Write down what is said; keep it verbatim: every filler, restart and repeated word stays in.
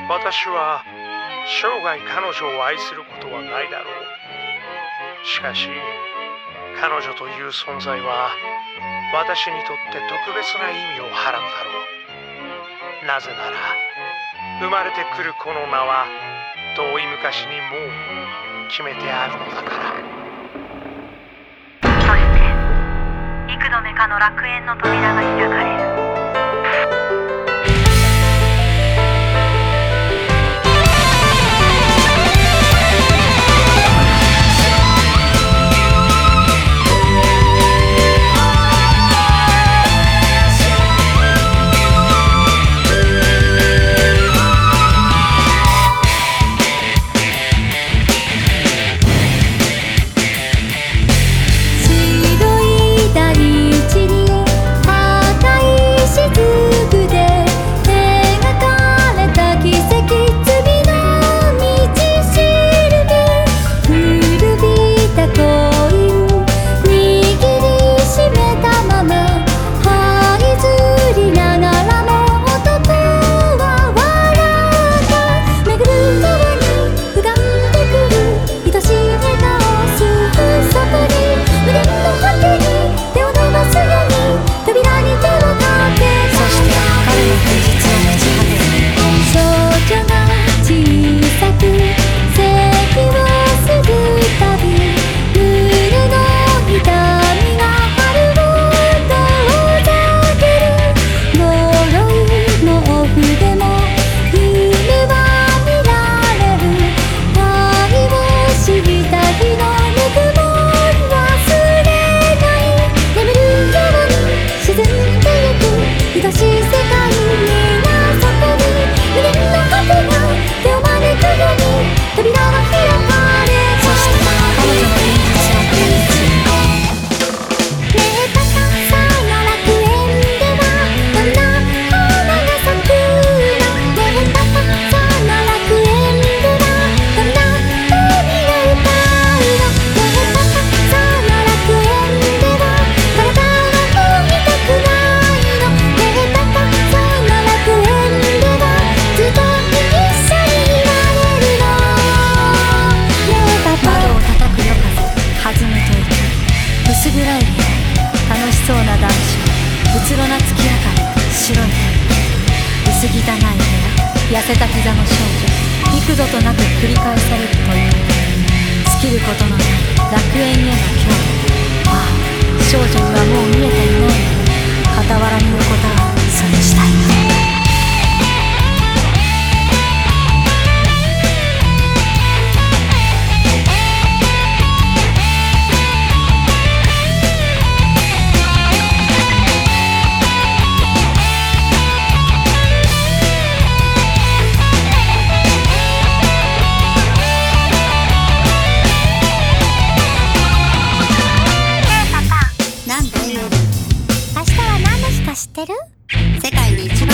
私は生涯彼女を愛することはないだろう。しかし彼女という存在は私にとって特別な意味をはらむだろう。なぜなら生まれてくるこの名は遠い昔にもう決めてあるのだから。 そして幾度目かの楽園の扉が開かれる。 痩せた膝の少女、幾度となく繰り返される問いかけ、尽きることのない楽園への興味。ああ、少女にはもう見えていないので、傍らにいることはそれしたいな。 知ってる？世界に一番